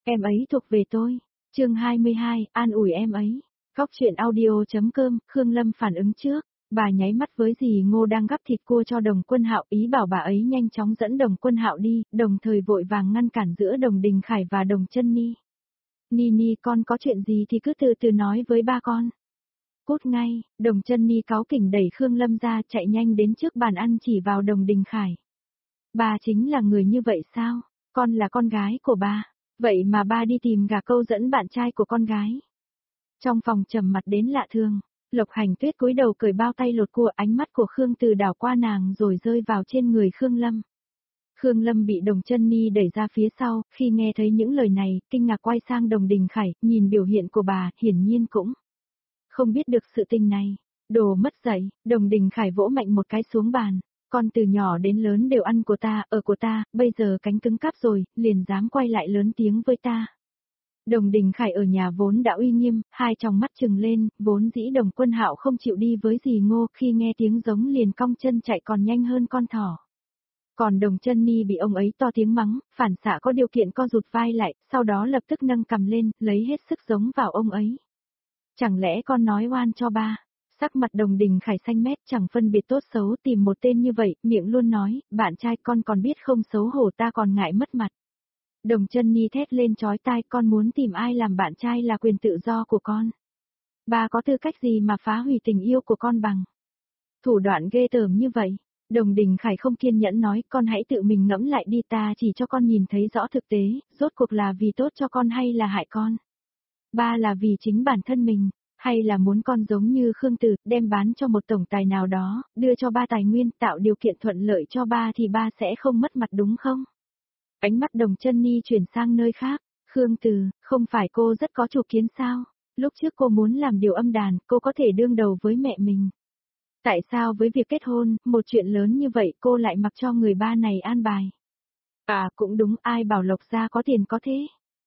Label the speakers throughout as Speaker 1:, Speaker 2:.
Speaker 1: Em ấy thuộc về tôi. Chương 22, an ủi em ấy. Góc truyện audio.com, Khương Lâm phản ứng trước. Bà nháy mắt với dì Ngô đang gắp thịt cua cho Đồng Quân Hạo, ý bảo bà ấy nhanh chóng dẫn Đồng Quân Hạo đi, đồng thời vội vàng ngăn cản giữa Đồng Đình Khải và Đồng Chân Ni. Ni, con có chuyện gì thì cứ từ từ nói với ba con. Cút ngay, Đồng Chân Ni cáu kỉnh đẩy Khương Lâm ra, chạy nhanh đến trước bàn ăn chỉ vào Đồng Đình Khải. Ba chính là người như vậy sao? Con là con gái của ba. Vậy mà ba đi tìm gà câu dẫn bạn trai của con gái. Trong phòng trầm mặt đến lạ thường, Lộc Hành Tuyết cúi đầu cởi bao tay lột cua, ánh mắt của Khương Từ đảo qua nàng rồi rơi vào trên người Khương Lâm. Khương Lâm bị Đồng Chân Ni đẩy ra phía sau, khi nghe thấy những lời này, kinh ngạc quay sang Đồng Đình Khải, nhìn biểu hiện của bà, hiển nhiên cũng không biết được sự tình này. Đồ mất dạy, Đồng Đình Khải vỗ mạnh một cái xuống bàn. Con từ nhỏ đến lớn đều ăn của ta, ở của ta, bây giờ cánh cứng cáp rồi, liền dám quay lại lớn tiếng với ta. Đồng Đình Khải ở nhà vốn đã uy nghiêm, hai tròng mắt trừng lên, vốn dĩ Đồng Quân Hạo không chịu đi với dì Ngô, khi nghe tiếng giống liền cong chân chạy còn nhanh hơn con thỏ. Còn Đồng Chân Ni bị ông ấy to tiếng mắng, phản xạ có điều kiện co rụt vai lại, sau đó lập tức nâng cằm lên, lấy hết sức giống vào ông ấy. Chẳng lẽ con nói oan cho ba? Sắc mặt Đồng Đình Khải xanh mét, chẳng phân biệt tốt xấu, tìm một tên như vậy, miệng luôn nói, bạn trai con còn biết không xấu hổ, ta còn ngại mất mặt. Đồng Chân Ni thét lên chói tai, con muốn tìm ai làm bạn trai là quyền tự do của con. Ba có tư cách gì mà phá hủy tình yêu của con bằng? Thủ đoạn ghê tởm như vậy. Đồng Đình Khải không kiên nhẫn nói, con hãy tự mình ngẫm lại đi, ta chỉ cho con nhìn thấy rõ thực tế, rốt cuộc là vì tốt cho con hay là hại con? Ba là vì chính bản thân mình, hay là muốn con giống như Khương Từ, đem bán cho một tổng tài nào đó, đưa cho ba tài nguyên, tạo điều kiện thuận lợi cho ba thì ba sẽ không mất mặt đúng không? Ánh mắt Đồng Chân Ni chuyển sang nơi khác. Khương Từ, không phải cô rất có chủ kiến sao? Lúc trước cô muốn làm điều âm đàn, cô có thể đương đầu với mẹ mình. Tại sao với việc kết hôn, một chuyện lớn như vậy cô lại mặc cho người ba này an bài? À cũng đúng, ai bảo Lộc gia có tiền có thế?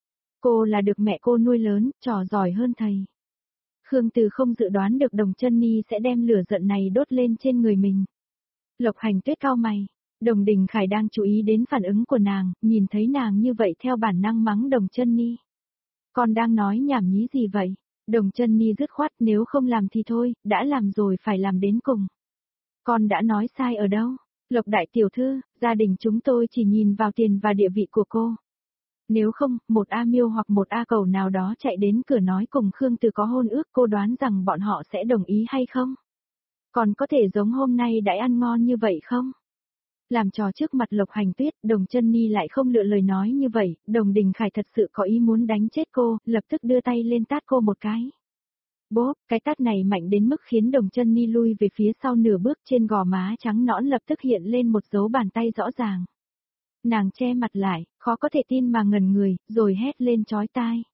Speaker 1: Cô là được mẹ cô nuôi lớn, trò giỏi hơn thầy. Khương Từ không dự đoán được Đồng Chân Ni sẽ đem lửa giận này đốt lên trên người mình. Lộc Hành Tuyết cau mày. Đồng Đình Khải đang chú ý đến phản ứng của nàng, nhìn thấy nàng như vậy theo bản năng mắng Đồng Chân Ni. Con đang nói nhảm nhí gì vậy? Đồng Chân Ni dứt khoát, nếu không làm thì thôi, đã làm rồi phải làm đến cùng. Con đã nói sai ở đâu? Lộc đại tiểu thư, gia đình chúng tôi chỉ nhìn vào tiền và địa vị của cô. Nếu không, một A Miêu hoặc một A Cầu nào đó chạy đến cửa nói cùng Khương Từ có hôn ước, cô đoán rằng bọn họ sẽ đồng ý hay không? Còn có thể giống hôm nay đãi ăn ngon như vậy không? Làm trò trước mặt Lộc Hành Tuyết, Đồng Chân Ni lại không lựa lời nói như vậy, Đồng Đình Khải thật sự có ý muốn đánh chết cô, lập tức đưa tay lên tát cô một cái. Bốp, cái tát này mạnh đến mức khiến Đồng Chân Ni lui về phía sau nửa bước, trên gò má trắng nõn lập tức hiện lên một dấu bàn tay rõ ràng. Nàng che mặt lại, khó có thể tin mà ngẩn người, rồi hét lên chói tai.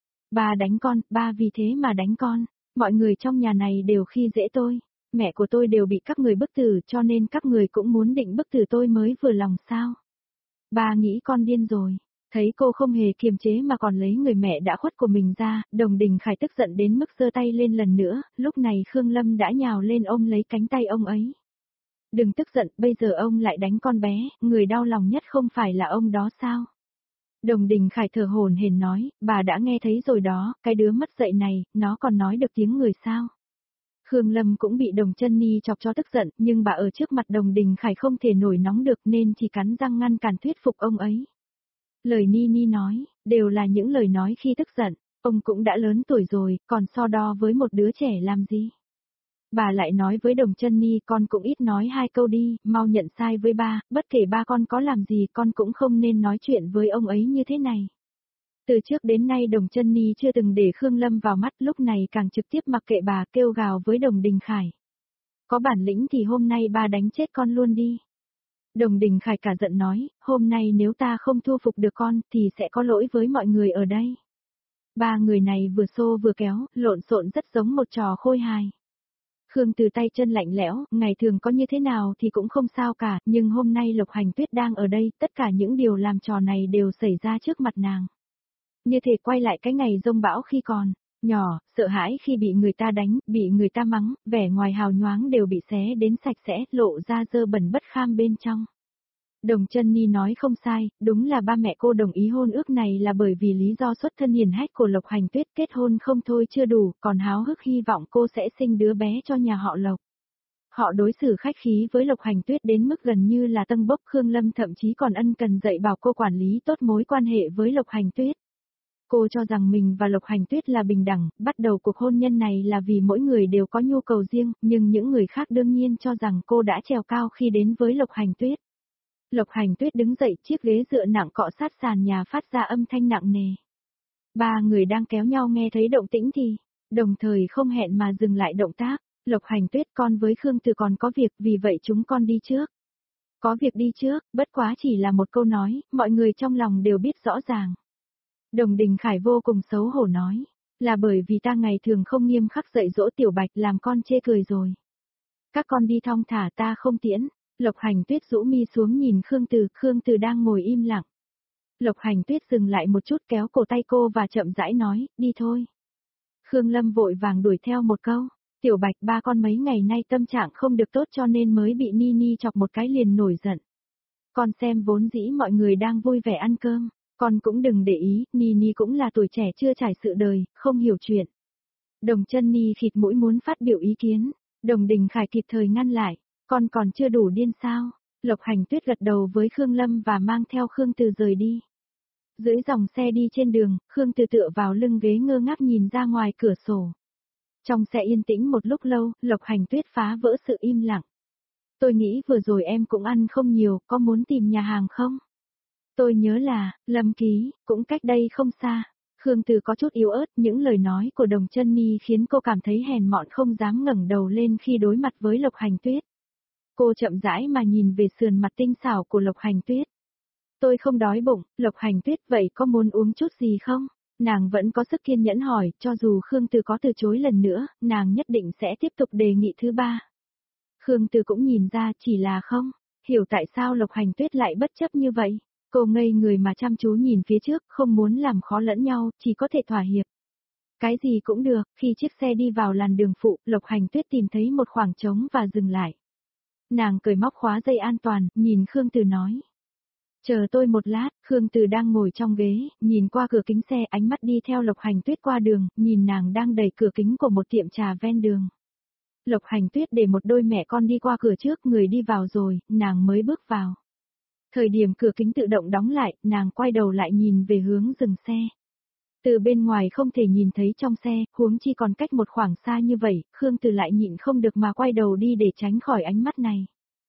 Speaker 1: Ba đánh con, ba vì thế mà đánh con, mọi người trong nhà này đều khi dễ tôi. Mẹ của tôi đều bị các người bức tử, cho nên các người cũng muốn định bức tử tôi mới vừa lòng sao? Ba nghĩ con điên rồi. Thấy cô không hề kiềm chế mà còn lấy người mẹ đã khuất của mình ra, Đồng Đình Khải tức giận đến mức giơ tay lên lần nữa, lúc này Khương Lâm đã nhào lên ôm lấy cánh tay ông ấy. Đừng tức giận, bây giờ ông lại đánh con bé, người đau lòng nhất không phải là ông đó sao? Đồng Đình Khải thở hổn hển nói, bà đã nghe thấy rồi đó, cái đứa mất dạy này, nó còn nói được tiếng người sao? Khương Lâm cũng bị Đồng Chân Ni chọc cho tức giận, nhưng bà ở trước mặt Đồng Đình Khải không thể nổi nóng được nên chỉ cắn răng ngăn cản thuyết phục ông ấy. Lời Ni nói, đều là những lời nói khi tức giận, ông cũng đã lớn tuổi rồi, còn so đo với một đứa trẻ làm gì? Bà lại nói với Đồng Chân Ni, con cũng ít nói hai câu đi, mau nhận sai với ba, bất kể ba con có làm gì con cũng không nên nói chuyện với ông ấy như thế này. Từ trước đến nay Đồng Chân Ni chưa từng để Khương Lâm vào mắt, lúc này càng trực tiếp mặc kệ bà, kêu gào với Đồng Đình Khải. Có bản lĩnh thì hôm nay ba đánh chết con luôn đi. Đồng Đình Khải cả giận nói, hôm nay nếu ta không thu phục được con thì sẽ có lỗi với mọi người ở đây. Ba người này vừa xô vừa kéo, lộn xộn rất giống một trò khôi hài. Khương Từ tay chân lạnh lẽo, ngày thường có như thế nào thì cũng không sao cả, nhưng hôm nay Lộc Hành Tuyết đang ở đây, tất cả những điều làm trò này đều xảy ra trước mặt nàng. Như thể quay lại cái ngày giông bão khi còn nhỏ, sợ hãi khi bị người ta đánh, bị người ta mắng, vẻ ngoài hào nhoáng đều bị xé đến sạch sẽ, lộ ra dơ bẩn bất kham bên trong. Đồng Chân Ni nói không sai, đúng là ba mẹ cô đồng ý hôn ước này là bởi vì lý do xuất thân hiền hách của Lộc Hành Tuyết, kết hôn không thôi chưa đủ, còn háo hức hy vọng cô sẽ sinh đứa bé cho nhà họ Lộc. Họ đối xử khách khí với Lộc Hành Tuyết đến mức gần như là tâng bốc, Khương Lâm thậm chí còn ân cần dạy bảo cô quản lý tốt mối quan hệ với Lộc Hành Tuyết. Cô cho rằng mình và Lộc Hành Tuyết là bình đẳng, bắt đầu cuộc hôn nhân này là vì mỗi người đều có nhu cầu riêng, nhưng những người khác đương nhiên cho rằng cô đã trèo cao khi đến với Lộc Hành Tuyết. Lộc Hành Tuyết đứng dậy, chiếc ghế dựa nặng cọ sát sàn nhà phát ra âm thanh nặng nề. Ba người đang kéo nhau nghe thấy động tĩnh thì, đồng thời không hẹn mà dừng lại động tác. Lộc Hành Tuyết, con với Khương Từ còn có việc, vì vậy chúng con đi trước. Có việc đi trước, bất quá chỉ là một câu nói, mọi người trong lòng đều biết rõ ràng. Đồng Đình Khải vô cùng xấu hổ nói, là bởi vì ta ngày thường không nghiêm khắc dạy dỗ Tiểu Bạch làm con chê cười rồi. Các con đi thong thả, ta không tiễn. Lộc Hành Tuyết rũ mi xuống nhìn Khương Từ đang ngồi im lặng. Lộc Hành Tuyết dừng lại một chút, kéo cổ tay cô và chậm rãi nói, đi thôi. Khương Lâm vội vàng đuổi theo một câu, Tiểu Bạch, ba con mấy ngày nay tâm trạng không được tốt cho nên mới bị Nini chọc một cái liền nổi giận. Con xem vốn dĩ mọi người đang vui vẻ ăn cơm, con cũng đừng để ý, Nini cũng là tuổi trẻ chưa trải sự đời, không hiểu chuyện. Đồng Chân Ni khịt mũi muốn phát biểu ý kiến, Đồng Đình Khải kịp thời ngăn lại, con còn chưa đủ điên sao? Lộc Hành Tuyết gật đầu với Khương Lâm và mang theo Khương Từ rời đi. Dưới dòng xe đi trên đường, Khương Từ tựa vào lưng ghế ngơ ngác nhìn ra ngoài cửa sổ. Trong xe yên tĩnh một lúc lâu, Lộc Hành Tuyết phá vỡ sự im lặng. Tôi nghĩ vừa rồi em cũng ăn không nhiều, có muốn tìm nhà hàng không? Tôi nhớ là, Lâm Ký, cũng cách đây không xa. Khương Từ có chút yếu ớt, những lời nói của Đồng Chân Ni khiến cô cảm thấy hèn mọn không dám ngẩng đầu lên khi đối mặt với Lộc Hành Tuyết. Cô chậm rãi mà nhìn về sườn mặt tinh xảo của Lộc Hành Tuyết. Tôi không đói bụng, Lộc Hành Tuyết, vậy có muốn uống chút gì không? Nàng vẫn có sức kiên nhẫn hỏi, cho dù Khương Từ có từ chối lần nữa, nàng nhất định sẽ tiếp tục đề nghị thứ ba. Khương Từ cũng nhìn ra, chỉ là không hiểu tại sao Lộc Hành Tuyết lại bất chấp như vậy. Cô ngây người mà chăm chú nhìn phía trước, không muốn làm khó lẫn nhau, chỉ có thể thỏa hiệp. Cái gì cũng được, khi chiếc xe đi vào làn đường phụ, Lộc Hành Tuyết tìm thấy một khoảng trống và dừng lại. Nàng cởi móc khóa dây an toàn, nhìn Khương Từ nói. Chờ tôi một lát, Khương Từ đang ngồi trong ghế, nhìn qua cửa kính xe, ánh mắt đi theo Lộc Hành Tuyết qua đường, nhìn nàng đang đẩy cửa kính của một tiệm trà ven đường. Lộc Hành Tuyết để một đôi mẹ con đi qua cửa trước, người đi vào rồi, nàng mới bước vào. Thời điểm cửa kính tự động đóng lại, nàng quay đầu lại nhìn về hướng dừng xe. Từ bên ngoài không thể nhìn thấy trong xe, huống chi còn cách một khoảng xa như vậy, Khương Từ lại nhịn không được mà quay đầu đi để tránh khỏi ánh mắt này.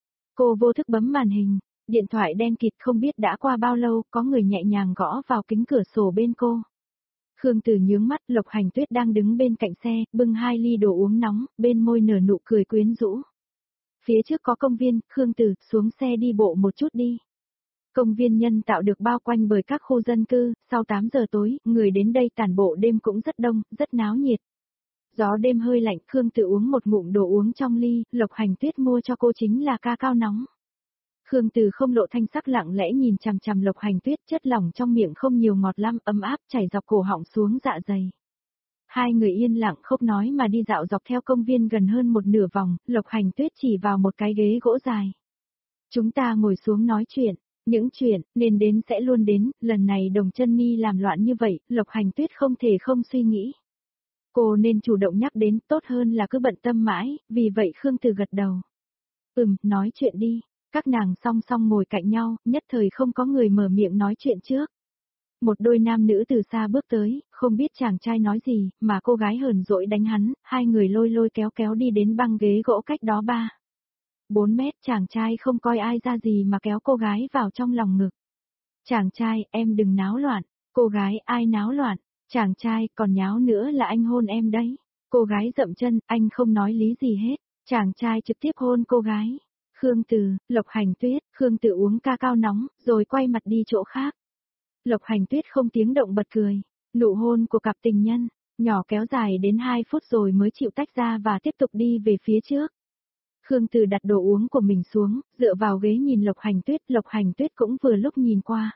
Speaker 1: Cô vô thức bấm màn hình, điện thoại đen kịt, không biết đã qua bao lâu, có người nhẹ nhàng gõ vào kính cửa sổ bên cô. Khương Từ nhướng mắt, Lộc Hành Tuyết đang đứng bên cạnh xe, bưng 2 ly đồ uống nóng, bên môi nở nụ cười quyến rũ. Phía trước có công viên, Khương Từ, xuống xe đi bộ một chút đi. Công viên nhân tạo được bao quanh bởi các khu dân cư, sau 8 giờ tối, người đến đây tản bộ đêm cũng rất đông, rất náo nhiệt. Gió đêm hơi lạnh, Khương Từ uống một ngụm đồ uống trong ly, Lộc Hành Tuyết mua cho cô chính là ca cao nóng. Khương Từ không lộ thanh sắc, lặng lẽ nhìn chằm chằm Lộc Hành Tuyết, chất lỏng trong miệng không nhiều, ngọt lắm, ấm áp chảy dọc cổ họng xuống dạ dày. Hai người yên lặng không nói mà đi dạo dọc theo công viên gần hơn một nửa vòng, Lộc Hành Tuyết chỉ vào một cái ghế gỗ dài. Chúng ta ngồi xuống nói chuyện, những chuyện nên đến sẽ luôn đến, lần này Đồng Chân Ni làm loạn như vậy, Lộc Hành Tuyết không thể không suy nghĩ. Cô nên chủ động nhắc đến, tốt hơn là cứ bận tâm mãi, vì vậy Khương Từ gật đầu. Nói chuyện đi. Các nàng song song ngồi cạnh nhau, nhất thời không có người mở miệng nói chuyện trước. Một đôi nam nữ từ xa bước tới, không biết chàng trai nói gì, mà cô gái hờn dỗi đánh hắn, hai người lôi lôi kéo kéo đi đến băng ghế gỗ cách đó 4 mét, chàng trai không coi ai ra gì mà kéo cô gái vào trong lòng ngực. Chàng trai, em đừng náo loạn. Cô gái, ai náo loạn? Chàng trai, còn nháo nữa là anh hôn em đấy. Cô gái dậm chân, anh không nói lý gì hết. Chàng trai trực tiếp hôn cô gái. Khương Từ, Lộc Hành Tuyết, Khương Từ uống ca cao nóng, rồi quay mặt đi chỗ khác. Lộc Hành Tuyết không tiếng động bật cười. Nụ hôn của cặp tình nhân, nhỏ kéo dài đến 2 phút rồi mới chịu tách ra và tiếp tục đi về phía trước. Khương Từ đặt đồ uống của mình xuống, dựa vào ghế nhìn Lộc Hành Tuyết cũng vừa lúc nhìn qua.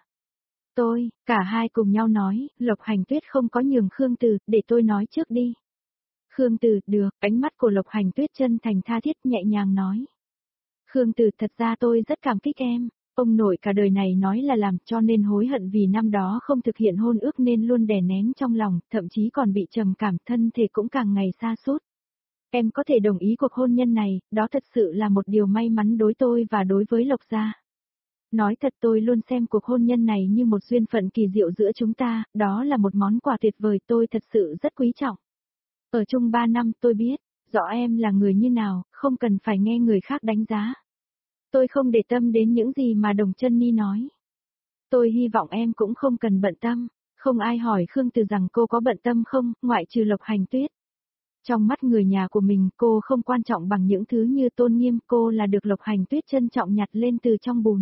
Speaker 1: Cả hai cùng nhau nói, Lộc Hành Tuyết không có nhường Khương Từ, để tôi nói trước đi. Khương Từ, được, ánh mắt của Lộc Hành Tuyết chân thành tha thiết nhẹ nhàng nói. Khương Từ, thật ra tôi rất cảm kích em. Ông nội cả đời này nói là làm cho nên hối hận vì năm đó không thực hiện hôn ước nên luôn đè nén trong lòng, thậm chí còn bị trầm cảm thân thể cũng càng ngày sa sút. Em có thể đồng ý cuộc hôn nhân này, đó thật sự là một điều may mắn đối tôi và đối với Lộc gia. Nói thật tôi luôn xem cuộc hôn nhân này như một duyên phận kỳ diệu giữa chúng ta, đó là một món quà tuyệt vời tôi thật sự rất quý trọng. Ở chung 3 năm tôi biết, rõ em là người như nào, không cần phải nghe người khác đánh giá. Tôi không để tâm đến những gì mà Đồng Chân Ni nói. Tôi hy vọng em cũng không cần bận tâm, không ai hỏi Khương Từ rằng cô có bận tâm không, ngoại trừ Lộc Hành Tuyết. Trong mắt người nhà của mình cô không quan trọng bằng những thứ như tôn nghiêm, cô là được Lộc Hành Tuyết trân trọng nhặt lên từ trong bùn.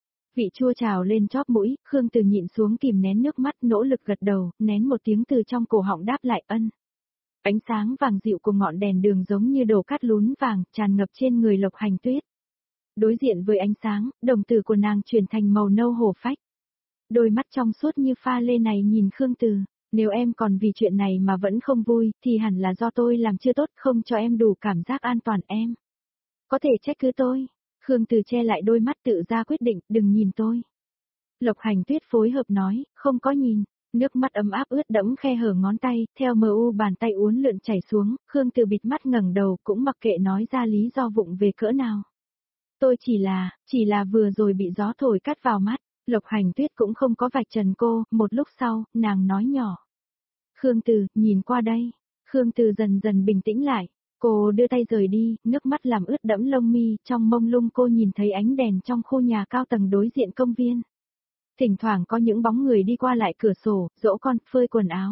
Speaker 1: Vị chua trào lên chóp mũi, Khương Từ nhịn xuống kìm nén nước mắt nỗ lực gật đầu, nén một tiếng từ trong cổ họng đáp lại ân. Ánh sáng vàng dịu của ngọn đèn đường giống như đổ cát lún vàng, tràn ngập trên người Lộc Hành Tuyết. Đối diện với ánh sáng, đồng tử của nàng chuyển thành màu nâu hổ phách. Đôi mắt trong suốt như pha lê này nhìn Khương Từ, nếu em còn vì chuyện này mà vẫn không vui, thì hẳn là do tôi làm chưa tốt không cho em đủ cảm giác an toàn em. Có thể trách cứ tôi. Khương Từ che lại đôi mắt tự ra quyết định, đừng nhìn tôi. Lộc Hành Tuyết phối hợp nói, không có nhìn. Nước mắt ấm áp ướt đẫm khe hở ngón tay, theo bàn tay uốn lượn chảy xuống, Khương Từ bịt mắt ngẩng đầu cũng mặc kệ nói ra lý do vụng về cỡ nào. Tôi chỉ là vừa rồi bị gió thổi cắt vào mắt, Lộc Hành Tuyết cũng không có vạch trần cô, một lúc sau, nàng nói nhỏ. Khương Từ, nhìn qua đây. Khương Từ dần dần bình tĩnh lại, cô đưa tay rời đi, nước mắt làm ướt đẫm lông mi, trong mông lung cô nhìn thấy ánh đèn trong khu nhà cao tầng đối diện công viên. Thỉnh thoảng có những bóng người đi qua lại cửa sổ, dỗ con, phơi quần áo.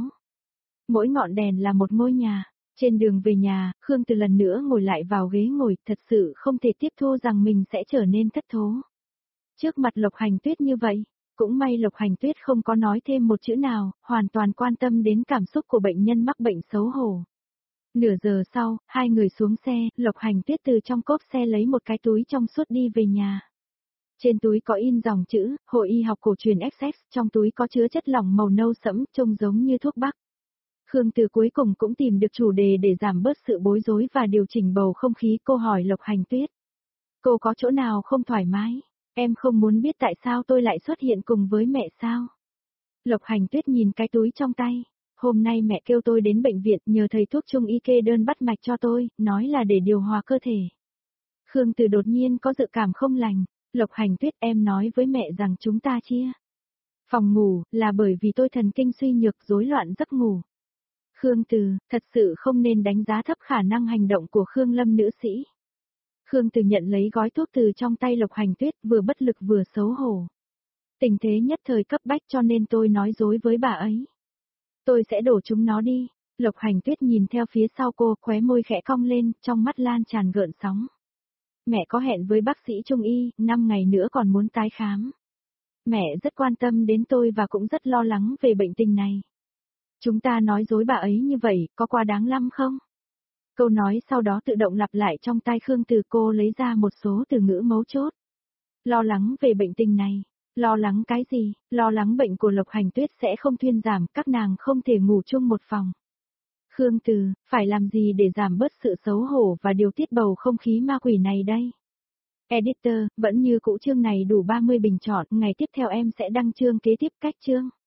Speaker 1: Mỗi ngọn đèn là một ngôi nhà. Trên đường về nhà, Khương Từ lần nữa ngồi lại vào ghế ngồi, thật sự không thể tiếp thu rằng mình sẽ trở nên thất thố. Trước mặt Lộc Hành Tuyết như vậy, cũng may Lộc Hành Tuyết không có nói thêm một chữ nào, hoàn toàn quan tâm đến cảm xúc của bệnh nhân mắc bệnh xấu hổ. Nửa giờ sau, hai người xuống xe, Lộc Hành Tuyết từ trong cốp xe lấy một cái túi trong suốt đi về nhà. Trên túi có in dòng chữ, Hội y học cổ truyền XX, trong túi có chứa chất lỏng màu nâu sẫm, trông giống như thuốc bắc. Khương Từ cuối cùng cũng tìm được chủ đề để giảm bớt sự bối rối và điều chỉnh bầu không khí, cô hỏi Lộc Hành Tuyết. Cô có chỗ nào không thoải mái? Em không muốn biết tại sao tôi lại xuất hiện cùng với mẹ sao? Lộc Hành Tuyết nhìn cái túi trong tay. Hôm nay mẹ kêu tôi đến bệnh viện nhờ thầy thuốc trung y kê đơn bắt mạch cho tôi, nói là để điều hòa cơ thể. Khương Từ đột nhiên có dự cảm không lành. Lộc Hành Tuyết, em nói với mẹ rằng chúng ta chia phòng ngủ, là bởi vì tôi thần kinh suy nhược rối loạn giấc ngủ. Khương Từ, thật sự không nên đánh giá thấp khả năng hành động của Khương Lâm nữ sĩ. Khương Từ nhận lấy gói thuốc từ trong tay Lộc Hành Tuyết, vừa bất lực vừa xấu hổ. Tình thế nhất thời cấp bách cho nên tôi nói dối với bà ấy. Tôi sẽ đổ chúng nó đi. Lộc Hành Tuyết nhìn theo phía sau cô, khóe môi khẽ cong lên, trong mắt lan tràn gợn sóng. Mẹ có hẹn với bác sĩ trung y, 5 ngày nữa còn muốn tái khám. Mẹ rất quan tâm đến tôi và cũng rất lo lắng về bệnh tình này. Chúng ta nói dối bà ấy như vậy, có quá đáng lắm không? Câu nói sau đó tự động lặp lại trong tai Khương Từ, cô lấy ra một số từ ngữ mấu chốt. Lo lắng về bệnh tình này. Lo lắng cái gì? Lo lắng bệnh của Lộc Hành Tuyết sẽ không thuyên giảm, các nàng không thể ngủ chung một phòng. Khương Từ, phải làm gì để giảm bớt sự xấu hổ và điều tiết bầu không khí ma quỷ này đây? Editor, vẫn như cũ chương này đủ 30 bình chọn, ngày tiếp theo em sẽ đăng chương kế tiếp cách chương.